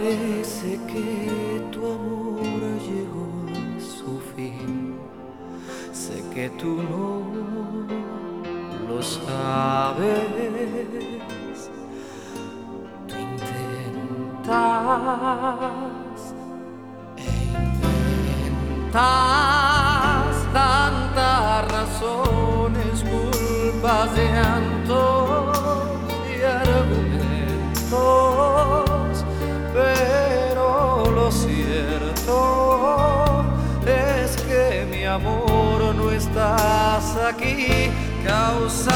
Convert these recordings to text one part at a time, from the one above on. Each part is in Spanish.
Parece que tu amor llegó a su fin. Sé que tú no lo sabes. Tú intentas e inventas tantas razones, culpas, llantos y argumentos, pero lo cierto es que mi amor no estás aquí, causa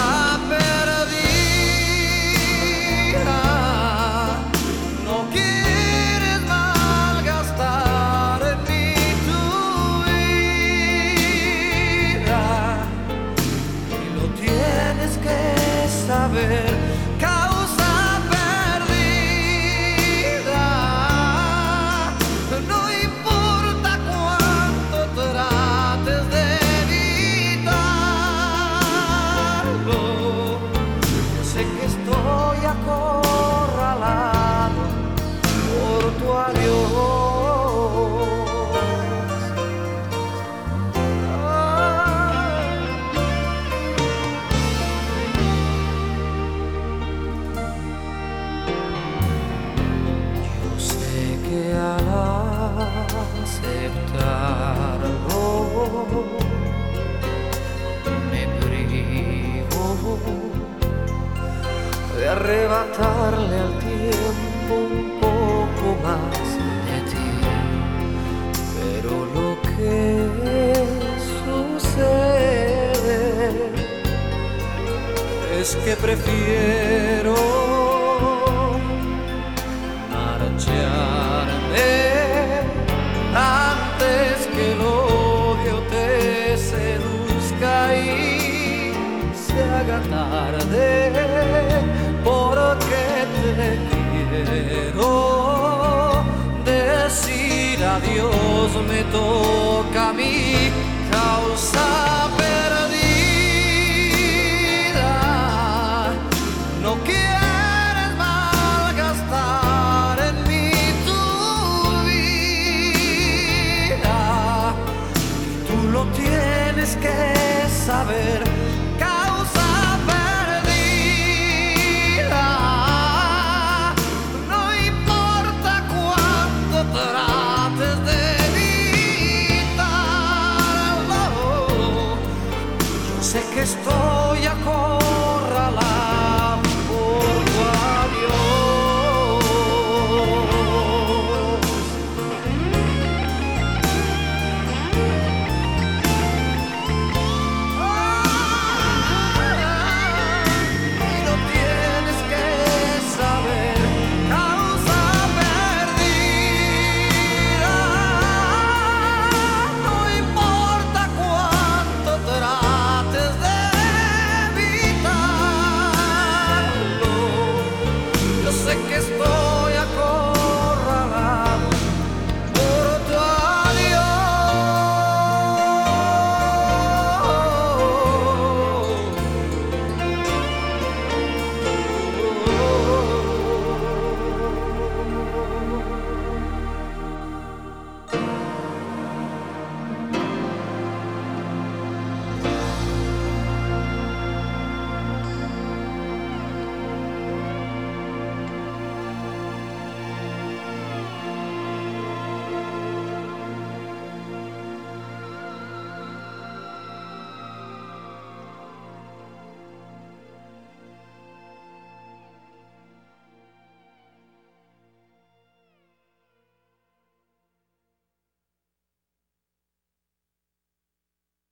perdida. No quieres malgastar en mí tu vida y lo tienes que saber. Causa perdida. No importa cuánto trates de evitarlo, yo sé que estoy acorralado por tu adiós. Yo sé que al aceptarlo me privo de arrebatarle al tiempo un poco más de ti, pero lo que sucede es que prefiero marcharme antes que el odio te seduzca y se haga tarde, porque te quiero decir adiós, me toca a mí.